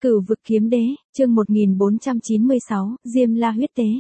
Cửu vực kiếm đế, chương 1496, Diêm La huyết tế.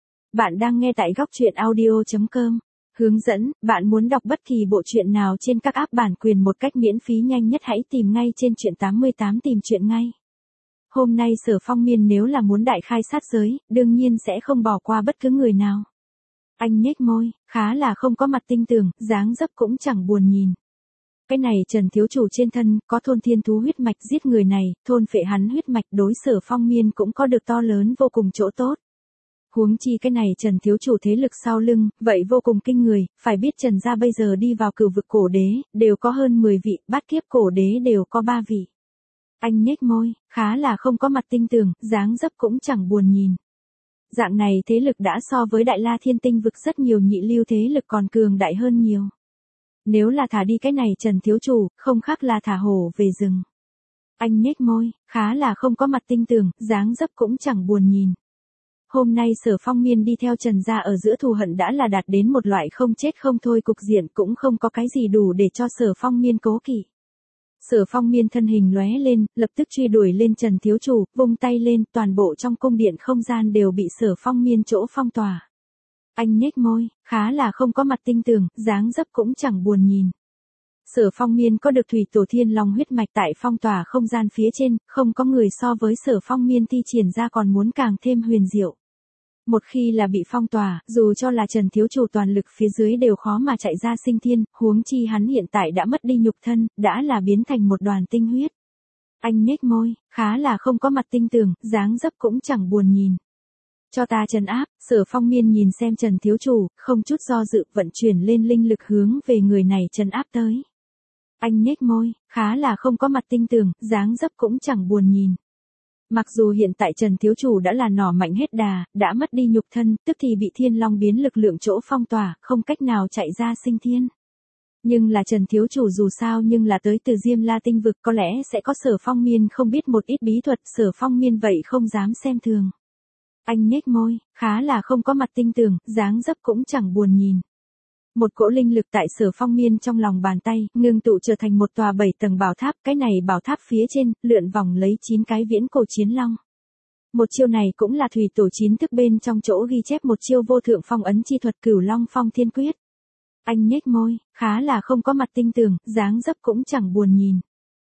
Bạn đang nghe tại góc truyện audio.com. Hướng dẫn, bạn muốn đọc bất kỳ bộ truyện nào trên các app bản quyền một cách miễn phí nhanh nhất hãy tìm ngay trên truyện 88 tìm truyện ngay. Hôm nay Sở Phong Miên nếu là muốn đại khai sát giới, đương nhiên sẽ không bỏ qua bất cứ người nào. Anh nhếch môi, khá là không có mặt tinh tường, dáng dấp cũng chẳng buồn nhìn. Cái này Trần thiếu chủ trên thân, có thôn thiên thú huyết mạch giết người này, thôn phệ hắn huyết mạch đối Sở Phong Miên cũng có được to lớn vô cùng chỗ tốt. Huống chi cái này Trần thiếu chủ thế lực sau lưng, vậy vô cùng kinh người, phải biết Trần gia bây giờ đi vào cửu vực cổ đế, đều có hơn 10 vị, bát kiếp cổ đế đều có 3 vị. Anh nhếch môi, khá là không có mặt tinh tường, dáng dấp cũng chẳng buồn nhìn. Dạng này thế lực đã so với Đại La Thiên Tinh vực rất nhiều nhị lưu thế lực còn cường đại hơn nhiều. Nếu là thả đi cái này Trần thiếu chủ, không khác là thả hổ về rừng. Anh nhếch môi, khá là không có mặt tinh tường, dáng dấp cũng chẳng buồn nhìn. Hôm nay Sở Phong Miên đi theo Trần gia ở giữa thù hận đã là đạt đến một loại không chết không thôi cục diện, cũng không có cái gì đủ để cho Sở Phong Miên cố kỵ. Sở Phong Miên thân hình lóe lên, lập tức truy đuổi lên Trần thiếu chủ, vung tay lên, toàn bộ trong cung điện không gian đều bị Sở Phong Miên chỗ phong tỏa. Anh nhếch môi, khá là không có mặt tinh tường, dáng dấp cũng chẳng buồn nhìn. Sở Phong Miên có được thủy tổ thiên long huyết mạch tại phong tỏa không gian phía trên, không có người so với Sở Phong Miên thi triển ra còn muốn càng thêm huyền diệu. Một khi là bị phong tỏa, dù cho là Trần thiếu chủ toàn lực phía dưới đều khó mà chạy ra sinh thiên, huống chi hắn hiện tại đã mất đi nhục thân, đã là biến thành một đoàn tinh huyết. Anh nhếch môi, khá là không có mặt tinh tường, dáng dấp cũng chẳng buồn nhìn. Cho ta trấn áp, Sở Phong Miên nhìn xem Trần thiếu chủ, không chút do dự vận chuyển lên linh lực hướng về người này trấn áp tới. Anh nhếch môi, khá là không có mặt tinh tường, dáng dấp cũng chẳng buồn nhìn. Mặc dù hiện tại Trần thiếu chủ đã là nỏ mạnh hết đà, đã mất đi nhục thân, tức thì bị thiên long biến lực lượng chỗ phong tỏa, không cách nào chạy ra sinh thiên. Nhưng là Trần thiếu chủ dù sao nhưng là tới từ Diêm La tinh vực, có lẽ sẽ có Sở Phong Miên không biết một ít bí thuật, Sở Phong Miên vậy không dám xem thường. Anh nhếch môi, khá là không có mặt tinh tường, dáng dấp cũng chẳng buồn nhìn. Một cỗ linh lực tại Sở Phong Miên trong lòng bàn tay, ngưng tụ trở thành một tòa 7 tầng bảo tháp, cái này bảo tháp phía trên, lượn vòng lấy 9 cái viễn cổ chiến long. Một chiêu này cũng là thủy tổ 9 thức bên trong chỗ ghi chép một chiêu vô thượng phong ấn chi thuật Cửu Long Phong Thiên Quyết. Anh nhếch môi, khá là không có mặt tinh tường, dáng dấp cũng chẳng buồn nhìn.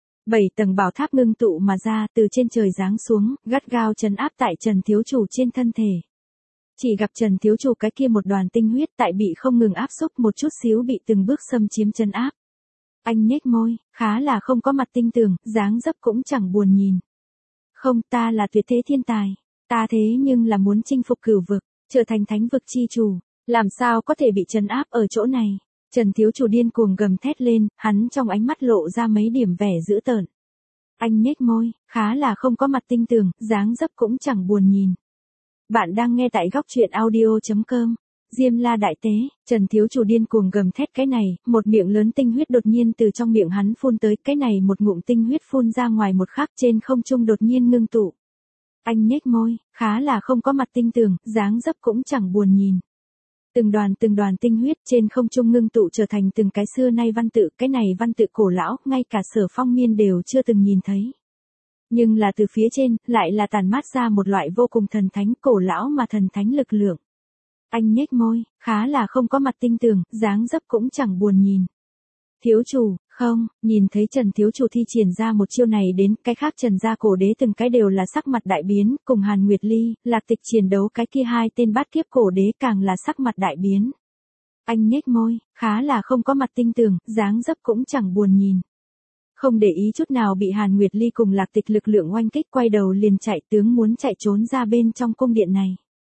7 tầng bảo tháp ngưng tụ mà ra, từ trên trời giáng xuống, gắt gao trấn áp tại Trần thiếu chủ trên thân thể. Chỉ gặp Trần thiếu chủ cái kia một đoàn tinh huyết tại bị không ngừng áp xúc một chút xíu bị từng bước xâm chiếm trấn áp. Anh nhếch môi, khá là không có mặt tinh tường, dáng dấp cũng chẳng buồn nhìn. Không, ta là tuyệt thế thiên tài, ta thế nhưng là muốn chinh phục cửu vực, trở thành thánh vực chi chủ, làm sao có thể bị trấn áp ở chỗ này. Trần thiếu chủ điên cuồng gầm thét lên, hắn trong ánh mắt lộ ra mấy điểm vẻ dữ tợn. Anh nhếch môi, khá là không có mặt tinh tường, dáng dấp cũng chẳng buồn nhìn. Bạn đang nghe tại góc truyện audio.com. Diêm La đại tế, Trần thiếu chủ điên cuồng gầm thét cái này, một miệng lớn tinh huyết đột nhiên từ trong miệng hắn phun tới, cái này một ngụm tinh huyết phun ra ngoài một khắc trên không trung đột nhiên ngưng tụ. Anh nhếch môi, khá là không có mặt tinh tường, dáng dấp cũng chẳng buồn nhìn. Từng đoàn tinh huyết trên không trung ngưng tụ trở thành từng cái xưa nay văn tự, cái này văn tự cổ lão, ngay cả Sở Phong Miên đều chưa từng nhìn thấy. Nhưng là từ phía trên, lại là tản mát ra một loại vô cùng thần thánh, cổ lão mà thần thánh lực lượng. Anh nhếch môi, khá là không có mặt tinh tường, dáng dấp cũng chẳng buồn nhìn. Thiếu chủ, không, nhìn thấy Trần thiếu chủ thi triển ra một chiêu này đến, cái khác Trần gia cổ đế từng cái đều là sắc mặt đại biến, cùng Hàn Nguyệt Ly, Lạc Tịch chiến đấu cái kia hai tên bát kiếp cổ đế càng là sắc mặt đại biến. Anh nhếch môi, khá là không có mặt tinh tường, dáng dấp cũng chẳng buồn nhìn. Không để ý chút nào bị Hàn Nguyệt Ly cùng Lạc Tịch lực lượng oanh kích, quay đầu liền chạy, tướng muốn chạy trốn ra bên trong cung điện này.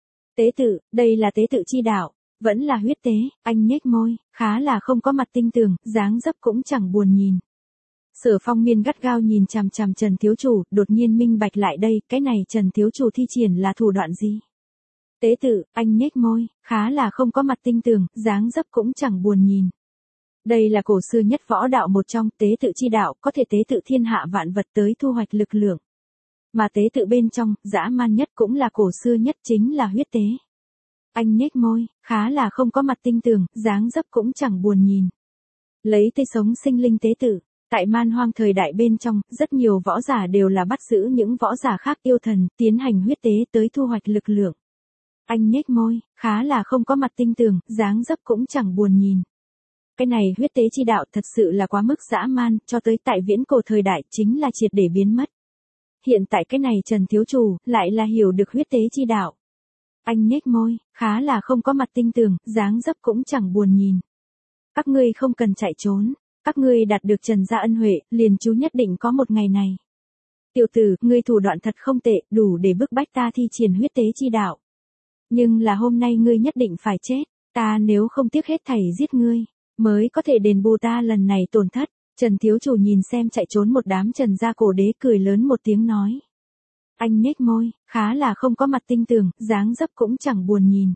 Tế tự, đây là tế tự chi đạo, vẫn là huyết tế. Anh nhếch môi, khá là không có mặt tinh tường, dáng dấp cũng chẳng buồn nhìn. Sở Phong Miên gắt gao nhìn chằm chằm Trần thiếu chủ, đột nhiên minh bạch lại đây, cái này Trần thiếu chủ thi triển là thủ đoạn gì? Tế tự, anh nhếch môi, khá là không có mặt tinh tường, dáng dấp cũng chẳng buồn nhìn. Đây là cổ xưa nhất võ đạo một trong, tế tự chi đạo, có thể tế tự thiên hạ vạn vật tới thu hoạch lực lượng. Mà tế tự bên trong, dã man nhất cũng là cổ xưa nhất chính là huyết tế. Anh nhếch môi, khá là không có mặt tinh tường, dáng dấp cũng chẳng buồn nhìn. Lấy tê sống sinh linh tế tự, Tại man hoang thời đại bên trong, rất nhiều võ giả đều là bắt giữ những võ giả khác yêu thần, tiến hành huyết tế tới thu hoạch lực lượng. Anh nhếch môi, khá là không có mặt tinh tường, dáng dấp cũng chẳng buồn nhìn. Cái này huyết tế chi đạo thật sự là quá mức dã man, cho tới tại viễn cổ thời đại chính là triệt để biến mất. Hiện tại cái này Trần Thiếu Chủ, lại là hiểu được huyết tế chi đạo. Anh nhếch môi, khá là không có mặt tinh tường, dáng dấp cũng chẳng buồn nhìn. Các ngươi không cần chạy trốn, các ngươi đạt được Trần gia ân huệ, liền chú nhất định có một ngày này. Tiểu tử, ngươi thủ đoạn thật không tệ, đủ để bức bách ta thi triển huyết tế chi đạo. Nhưng là hôm nay ngươi nhất định phải chết, ta nếu không tiếc hết thảy giết ngươi, mới có thể đền bù ta lần này tổn thất. Trần Thiếu Chủ nhìn xem chạy trốn một đám Trần gia cổ đế cười lớn một tiếng nói. Anh nhếch môi, khá là không có mặt tinh tường, dáng dấp cũng chẳng buồn nhìn.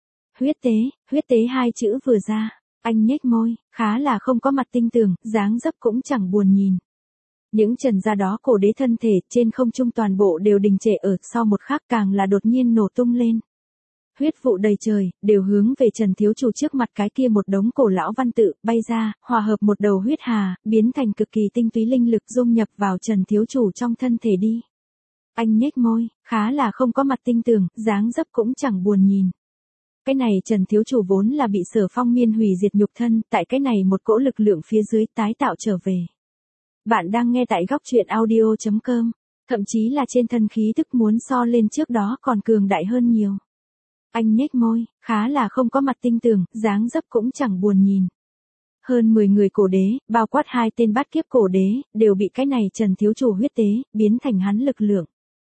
Huyết tế hai chữ vừa ra, anh nhếch môi, khá là không có mặt tinh tường, dáng dấp cũng chẳng buồn nhìn. Những Trần gia đó cổ đế thân thể trên không trung toàn bộ đều đình trệ ở, sau một khắc càng là đột nhiên nổ tung lên. Huyết vụ đầy trời, đều hướng về Trần Thiếu Chủ trước mặt cái kia một đống cổ lão văn tự, bay ra, hòa hợp một đầu huyết hà, biến thành cực kỳ tinh túy linh lực dung nhập vào Trần Thiếu Chủ trong thân thể đi. Anh nhếch môi, khá là không có mặt tinh tường, dáng dấp cũng chẳng buồn nhìn. Cái này Trần Thiếu Chủ vốn là bị Sở Phong Miên hủy diệt nhục thân, tại cái này một cỗ lực lượng phía dưới tái tạo trở về. Bạn đang nghe tại góc truyện audio.com, thậm chí là trên thân khí tức muốn so lên trước đó còn cường đại hơn nhiều. Anh nhếch môi, khá là không có mặt tinh tường, dáng dấp cũng chẳng buồn nhìn. Hơn 10 người cổ đế, bao quát 2 tên bát kiếp cổ đế, đều bị cái này Trần Thiếu Chủ huyết tế, biến thành hắn lực lượng.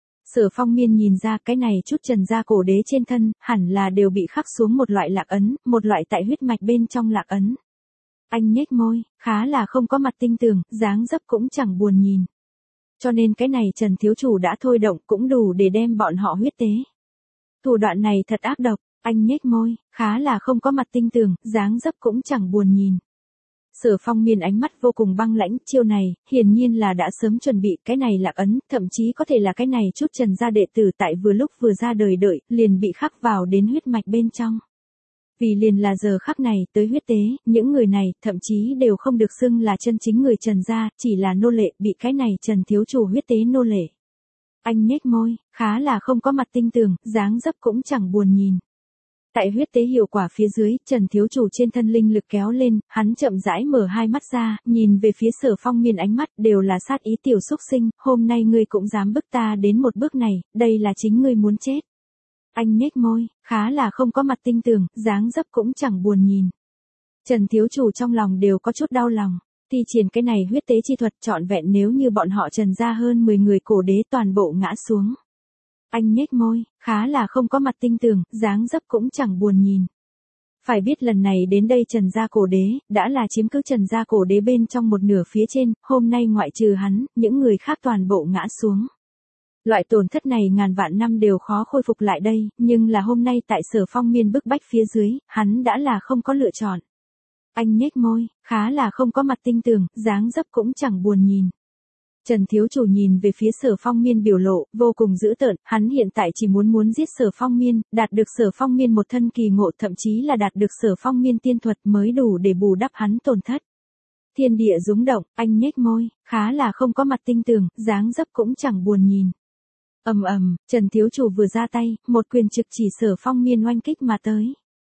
Sở Phong Miên nhìn ra cái này chút Trần gia cổ đế trên thân, hẳn là đều bị khắc xuống một loại lạc ấn, một loại tại huyết mạch bên trong lạc ấn. Anh nhếch môi, khá là không có mặt tinh tường, dáng dấp cũng chẳng buồn nhìn. Cho nên cái này Trần Thiếu Chủ đã thôi động cũng đủ để đem bọn họ huyết tế. Thủ đoạn này thật ác độc, anh nhếch môi, khá là không có mặt tinh tường, dáng dấp cũng chẳng buồn nhìn. Sở Phong Miên ánh mắt vô cùng băng lãnh, chiêu này, hiển nhiên là đã sớm chuẩn bị cái này lạc ấn, thậm chí có thể là cái này chút Trần gia đệ tử tại vừa lúc vừa ra đời đợi, liền bị khắc vào đến huyết mạch bên trong. Vì liền là giờ khắc này tới huyết tế, những người này thậm chí đều không được xưng là chân chính người Trần gia, chỉ là nô lệ bị cái này Trần Thiếu Chủ huyết tế nô lệ. Anh nhếch môi, khá là không có mặt tinh tường, dáng dấp cũng chẳng buồn nhìn. Tại huyết tế hiệu quả phía dưới, Trần Thiếu Chủ trên thân linh lực kéo lên, hắn chậm rãi mở hai mắt ra, nhìn về phía Sở Phong Miên ánh mắt đều là sát ý tiểu xúc sinh, hôm nay ngươi cũng dám bức ta đến một bước này, đây là chính ngươi muốn chết. Anh nhếch môi, khá là không có mặt tinh tường, dáng dấp cũng chẳng buồn nhìn. Trần Thiếu Chủ trong lòng đều có chút đau lòng. Thi triển cái này huyết tế chi thuật trọn vẹn nếu như bọn họ Trần gia hơn 10 người cổ đế toàn bộ ngã xuống. Anh nhếch môi, khá là không có mặt tinh tường, dáng dấp cũng chẳng buồn nhìn. Phải biết lần này đến đây Trần gia cổ đế, đã là chiếm cứ Trần gia cổ đế bên trong một nửa phía trên, hôm nay ngoại trừ hắn, những người khác toàn bộ ngã xuống. Loại tổn thất này ngàn vạn năm đều khó khôi phục lại đây, nhưng là hôm nay tại Sở Phong Miên bức bách phía dưới, hắn đã là không có lựa chọn. Anh nhếch môi, khá là không có mặt tinh tường, dáng dấp cũng chẳng buồn nhìn. Trần Thiếu Chủ nhìn về phía Sở Phong Miên biểu lộ, vô cùng dữ tợn, hắn hiện tại chỉ muốn giết Sở Phong Miên, đạt được Sở Phong Miên một thân kỳ ngộ, thậm chí là đạt được Sở Phong Miên tiên thuật mới đủ để bù đắp hắn tổn thất. Thiên địa rúng động, anh nhếch môi, khá là không có mặt tinh tường, dáng dấp cũng chẳng buồn nhìn. Ầm ầm, Trần Thiếu Chủ vừa ra tay, một quyền trực chỉ Sở Phong Miên oanh kích mà tới.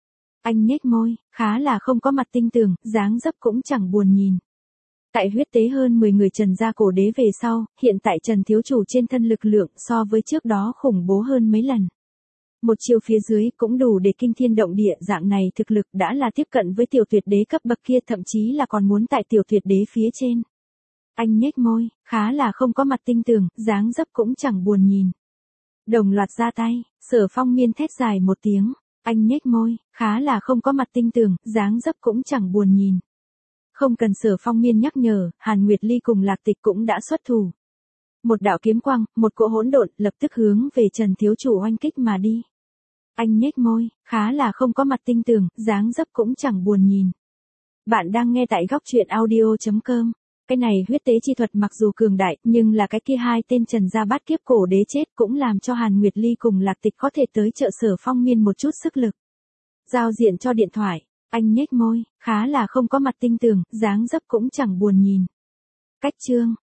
Anh nhếch môi, khá là không có mặt tinh tường, dáng dấp cũng chẳng buồn nhìn. Tại huyết tế hơn 10 người Trần gia cổ đế về sau, hiện tại Trần Thiếu Chủ trên thân lực lượng so với trước đó khủng bố hơn mấy lần. Một chiều phía dưới cũng đủ để kinh thiên động địa, dạng này thực lực đã là tiếp cận với tiểu tuyệt đế cấp bậc kia, thậm chí là còn muốn tại tiểu tuyệt đế phía trên. Anh nhếch môi, khá là không có mặt tinh tường, dáng dấp cũng chẳng buồn nhìn. Đồng loạt ra tay, Sở Phong Miên thét dài một tiếng. Anh nhếch môi, khá là không có mặt tinh tường, dáng dấp cũng chẳng buồn nhìn. Không cần Sở Phong Miên nhắc nhở, Hàn Nguyệt Ly cùng Lạc Tịch cũng đã xuất thủ. Một đạo kiếm quang, một cỗ hỗn độn, lập tức hướng về Trần Thiếu Chủ oanh kích mà đi. Anh nhếch môi, khá là không có mặt tinh tường, dáng dấp cũng chẳng buồn nhìn. Bạn đang nghe tại góc truyện audio.com. Cái này huyết tế chi thuật mặc dù cường đại, nhưng là cái kia 2 tên Trần gia bát kiếp cổ đế chết cũng làm cho Hàn Nguyệt Ly cùng Lạc Tịch có thể tới trợ Sở Phong Miên một chút sức lực. Giao diện cho điện thoại, anh nhếch môi, khá là không có mặt tinh tường, dáng dấp cũng chẳng buồn nhìn. Cách chương